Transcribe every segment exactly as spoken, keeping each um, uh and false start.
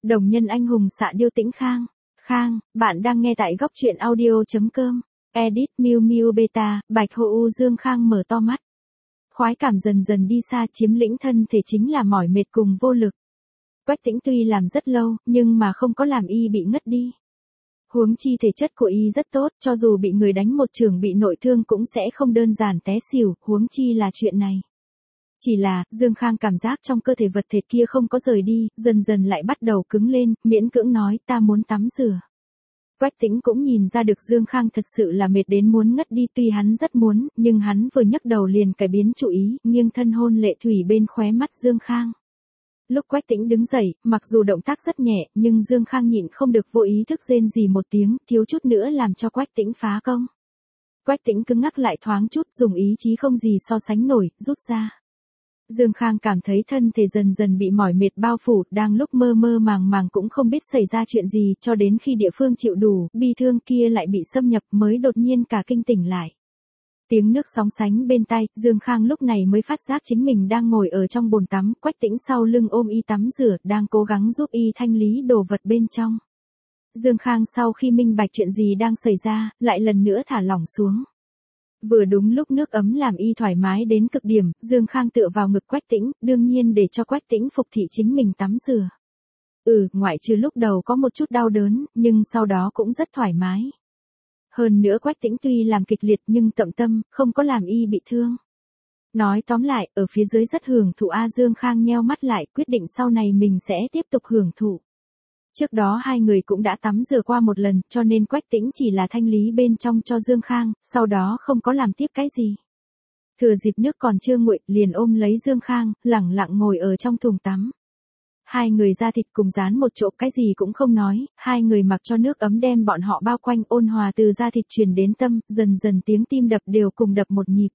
Đồng nhân anh hùng xạ điêu Tĩnh Khang. Khang, bạn đang nghe tại góc truyện audio.com. Edit Miu Miu Beta, Bạch Hồ U Dương Khang mở to mắt. Khoái cảm dần dần đi xa, chiếm lĩnh thân thể chính là mỏi mệt cùng vô lực. Quách Tĩnh tuy làm rất lâu, nhưng mà không có làm y bị ngất đi. Huống chi thể chất của y rất tốt, cho dù bị người đánh một chưởng bị nội thương cũng sẽ không đơn giản té xỉu, huống chi là chuyện này. Chỉ là, Dương Khang cảm giác trong cơ thể vật thịt kia không có rời đi, dần dần lại bắt đầu cứng lên, miễn cưỡng nói ta muốn tắm rửa. Quách Tĩnh cũng nhìn ra được Dương Khang thật sự là mệt đến muốn ngất đi, tuy hắn rất muốn, nhưng hắn vừa nhấc đầu liền cải biến chủ ý, nghiêng thân hôn lệ thủy bên khóe mắt Dương Khang. Lúc Quách Tĩnh đứng dậy, mặc dù động tác rất nhẹ, nhưng Dương Khang nhịn không được vô ý thức rên rỉ một tiếng, thiếu chút nữa làm cho Quách Tĩnh phá công. Quách Tĩnh cứng ngắc lại thoáng chút, dùng ý chí không gì so sánh nổi, rút ra. Dương Khang cảm thấy thân thể dần dần bị mỏi mệt bao phủ, đang lúc mơ mơ màng màng cũng không biết xảy ra chuyện gì, cho đến khi địa phương chịu đủ, bi thương kia lại bị xâm nhập mới đột nhiên cả kinh tỉnh lại. Tiếng nước sóng sánh bên tai, Dương Khang lúc này mới phát giác chính mình đang ngồi ở trong bồn tắm, Quách Tĩnh sau lưng ôm y tắm rửa, đang cố gắng giúp y thanh lý đồ vật bên trong. Dương Khang sau khi minh bạch chuyện gì đang xảy ra, lại lần nữa thả lỏng xuống. Vừa đúng lúc nước ấm làm y thoải mái đến cực điểm, Dương Khang tựa vào ngực Quách Tĩnh, đương nhiên để cho Quách Tĩnh phục thị chính mình tắm rửa. Ừ, ngoại trừ lúc đầu có một chút đau đớn, nhưng sau đó cũng rất thoải mái. Hơn nữa Quách Tĩnh tuy làm kịch liệt nhưng tận tâm, không có làm y bị thương. Nói tóm lại, ở phía dưới rất hưởng thụ a. Dương Khang nheo mắt lại, quyết định sau này mình sẽ tiếp tục hưởng thụ. Trước đó hai người cũng đã tắm rửa qua một lần, cho nên Quách Tĩnh chỉ là thanh lý bên trong cho Dương Khang, sau đó không có làm tiếp cái gì. Thừa dịp nước còn chưa nguội, liền ôm lấy Dương Khang, lẳng lặng ngồi ở trong thùng tắm. Hai người da thịt cùng dán một chỗ, cái gì cũng không nói, hai người mặc cho nước ấm đem bọn họ bao quanh, ôn hòa từ da thịt truyền đến tâm, dần dần tiếng tim đập đều cùng đập một nhịp.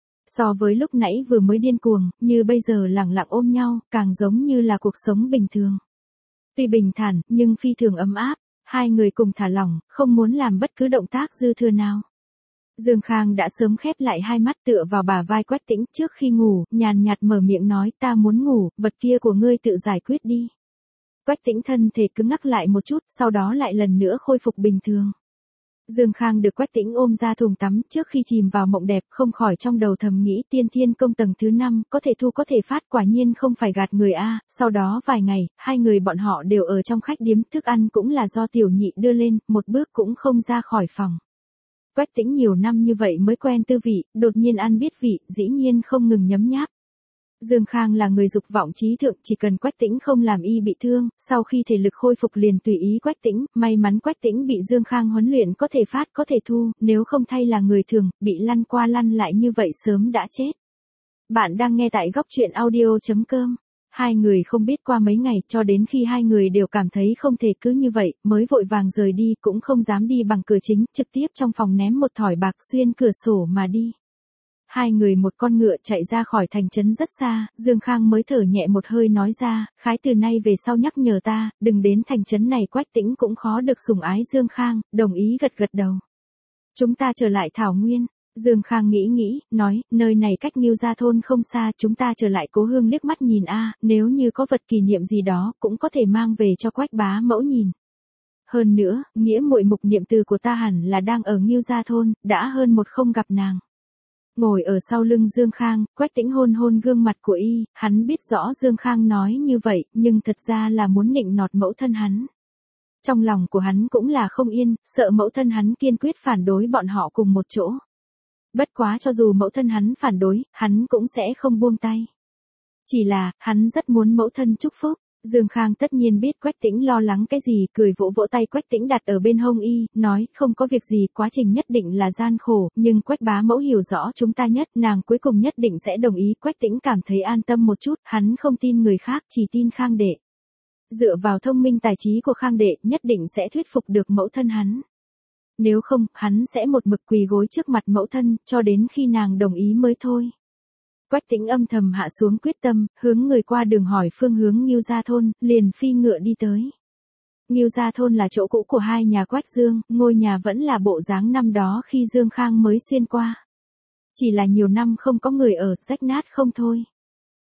So với lúc nãy vừa mới điên cuồng, như bây giờ lẳng lặng ôm nhau, càng giống như là cuộc sống bình thường. Tuy bình thản, nhưng phi thường ấm áp, hai người cùng thả lỏng, không muốn làm bất cứ động tác dư thừa nào. Dương Khang đã sớm khép lại hai mắt tựa vào bả vai Quách Tĩnh, trước khi ngủ, nhàn nhạt mở miệng nói ta muốn ngủ, vật kia của ngươi tự giải quyết đi. Quách Tĩnh thân thể cứng ngắc lại một chút, sau đó lại lần nữa khôi phục bình thường. Dương Khang được Quách Tĩnh ôm ra thùng tắm, trước khi chìm vào mộng đẹp không khỏi trong đầu thầm nghĩ tiên thiên công tầng thứ năm, có thể thu có thể phát, quả nhiên không phải gạt người a. Sau đó vài ngày, hai người bọn họ đều ở trong khách điếm, thức ăn cũng là do tiểu nhị đưa lên, một bước cũng không ra khỏi phòng. Quách Tĩnh nhiều năm như vậy mới quen tư vị, đột nhiên ăn biết vị, dĩ nhiên không ngừng nhấm nháp. Dương Khang là người dục vọng trí thượng, chỉ cần Quách Tĩnh không làm y bị thương, sau khi thể lực khôi phục liền tùy ý Quách Tĩnh, may mắn Quách Tĩnh bị Dương Khang huấn luyện có thể phát có thể thu, nếu không thay là người thường, bị lăn qua lăn lại như vậy sớm đã chết. Bạn đang nghe tại góc truyện audio.com. Hai người không biết qua mấy ngày, cho đến khi hai người đều cảm thấy không thể cứ như vậy, mới vội vàng rời đi, cũng không dám đi bằng cửa chính, trực tiếp trong phòng ném một thỏi bạc xuyên cửa sổ mà đi. Hai người một con ngựa chạy ra khỏi thành trấn rất xa, Dương Khang mới thở nhẹ một hơi nói ra, khái từ nay về sau nhắc nhở ta, đừng đến thành trấn này. Quách Tĩnh cũng khó được sủng ái Dương Khang, đồng ý gật gật đầu. Chúng ta trở lại Thảo Nguyên. Dương Khang nghĩ nghĩ, nói, nơi này cách Ngưu Gia thôn không xa, chúng ta trở lại cố hương liếc mắt nhìn a, nếu như có vật kỷ niệm gì đó, cũng có thể mang về cho Quách bá mẫu nhìn. Hơn nữa, nghĩa muội mục niệm từ của ta hẳn là đang ở Ngưu Gia thôn, đã hơn một không gặp nàng. Ngồi ở sau lưng Dương Khang, Quách Tĩnh hôn hôn gương mặt của y, hắn biết rõ Dương Khang nói như vậy, nhưng thật ra là muốn nịnh nọt mẫu thân hắn. Trong lòng của hắn cũng là không yên, sợ mẫu thân hắn kiên quyết phản đối bọn họ cùng một chỗ. Bất quá cho dù mẫu thân hắn phản đối, hắn cũng sẽ không buông tay. Chỉ là, hắn rất muốn mẫu thân chúc phúc. Dương Khang tất nhiên biết Quách Tĩnh lo lắng cái gì, cười vỗ vỗ tay Quách Tĩnh đặt ở bên hông y, nói, không có việc gì, quá trình nhất định là gian khổ, nhưng Quách bá mẫu hiểu rõ chúng ta nhất, nàng cuối cùng nhất định sẽ đồng ý. Quách Tĩnh cảm thấy an tâm một chút, hắn không tin người khác, chỉ tin Khang đệ. Dựa vào thông minh tài trí của Khang đệ, nhất định sẽ thuyết phục được mẫu thân hắn. Nếu không, hắn sẽ một mực quỳ gối trước mặt mẫu thân, cho đến khi nàng đồng ý mới thôi. Quách Tĩnh âm thầm hạ xuống quyết tâm, hướng người qua đường hỏi phương hướng Ngưu Gia thôn, liền phi ngựa đi tới. Ngưu Gia thôn là chỗ cũ của hai nhà Quách Dương, ngôi nhà vẫn là bộ dáng năm đó khi Dương Khang mới xuyên qua. Chỉ là nhiều năm không có người ở, rách nát không thôi.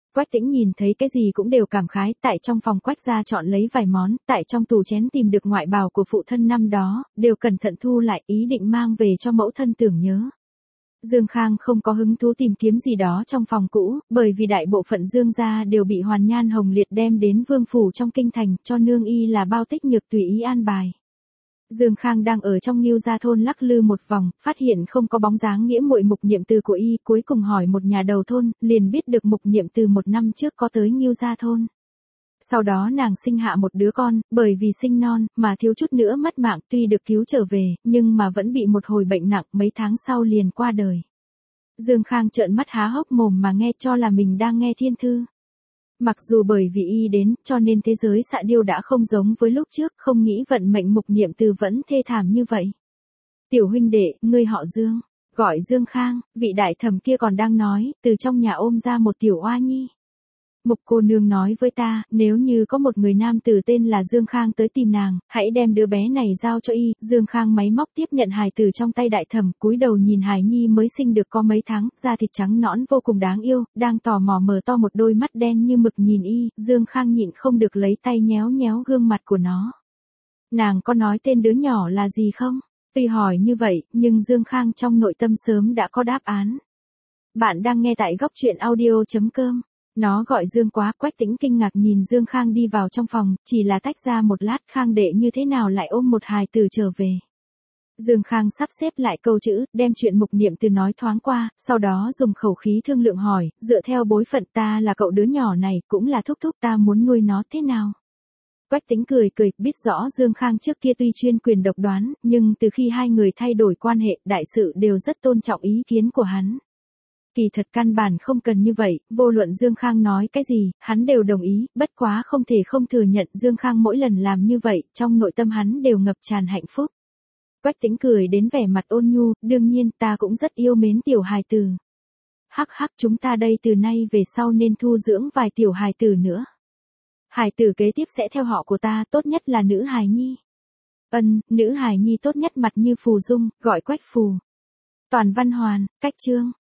Quách Tĩnh nhìn thấy cái gì cũng đều cảm khái, tại trong phòng Quách gia chọn lấy vài món, tại trong tủ chén tìm được ngoại bào của phụ thân năm đó, đều cẩn thận thu lại ý định mang về cho mẫu thân tưởng nhớ. Dương Khang không có hứng thú tìm kiếm gì đó trong phòng cũ, bởi vì đại bộ phận Dương gia đều bị Hoàn Nhan Hồng Liệt đem đến vương phủ trong kinh thành, cho nương y là Bao Tích Nhược tùy ý an bài. Dương Khang đang ở trong Ngưu gia thôn lắc lư một vòng, phát hiện không có bóng dáng nghĩa muội Mục Niệm Từ của y, cuối cùng hỏi một nhà đầu thôn, liền biết được Mục Niệm Từ một năm trước có tới Ngưu gia thôn. Sau đó nàng sinh hạ một đứa con, bởi vì sinh non, mà thiếu chút nữa mất mạng, tuy được cứu trở về, nhưng mà vẫn bị một hồi bệnh nặng, mấy tháng sau liền qua đời. Dương Khang trợn mắt há hốc mồm mà nghe cho là mình đang nghe thiên thư. Mặc dù bởi vì y đến, cho nên thế giới Xạ Điêu đã không giống với lúc trước, không nghĩ vận mệnh Mục Niệm Từ vẫn thê thảm như vậy. Tiểu huynh đệ, ngươi họ Dương, gọi Dương Khang, vị đại thẩm kia còn đang nói, từ trong nhà ôm ra một tiểu oa nhi. Mục cô nương nói với ta, nếu như có một người nam tử tên là Dương Khang tới tìm nàng, hãy đem đứa bé này giao cho y. Dương Khang máy móc tiếp nhận hài tử trong tay đại thẩm, cúi đầu nhìn hài nhi mới sinh được có mấy tháng, da thịt trắng nõn vô cùng đáng yêu, đang tò mò mở to một đôi mắt đen như mực nhìn y. Dương Khang nhịn không được lấy tay nhéo nhéo gương mặt của nó. Nàng có nói tên đứa nhỏ là gì không? Tuy hỏi như vậy, nhưng Dương Khang trong nội tâm sớm đã có đáp án. Bạn đang nghe tại góc truyện audio chấm com. Nó gọi Dương quá. Quách Tĩnh kinh ngạc nhìn Dương Khang đi vào trong phòng, chỉ là tách ra một lát, Khang đệ như thế nào lại ôm một hài tử trở về. Dương Khang sắp xếp lại câu chữ, đem chuyện Mục Niệm Từ nói thoáng qua, sau đó dùng khẩu khí thương lượng hỏi, dựa theo bối phận ta là cậu đứa nhỏ này, cũng là thúc thúc ta muốn nuôi nó thế nào. Quách Tĩnh cười cười, biết rõ Dương Khang trước kia tuy chuyên quyền độc đoán, nhưng từ khi hai người thay đổi quan hệ, đại sự đều rất tôn trọng ý kiến của hắn. Kỳ thật căn bản không cần như vậy, vô luận Dương Khang nói cái gì, hắn đều đồng ý, bất quá không thể không thừa nhận Dương Khang mỗi lần làm như vậy, trong nội tâm hắn đều ngập tràn hạnh phúc. Quách Tĩnh cười đến vẻ mặt ôn nhu, đương nhiên ta cũng rất yêu mến tiểu hài tử. Hắc hắc, chúng ta đây từ nay về sau nên thu dưỡng vài tiểu hài tử nữa. Hài tử kế tiếp sẽ theo họ của ta, tốt nhất là nữ hài nhi. Ân, nữ hài nhi tốt nhất mặt như phù dung, gọi Quách Phù. Toàn văn hoàn, cách chương.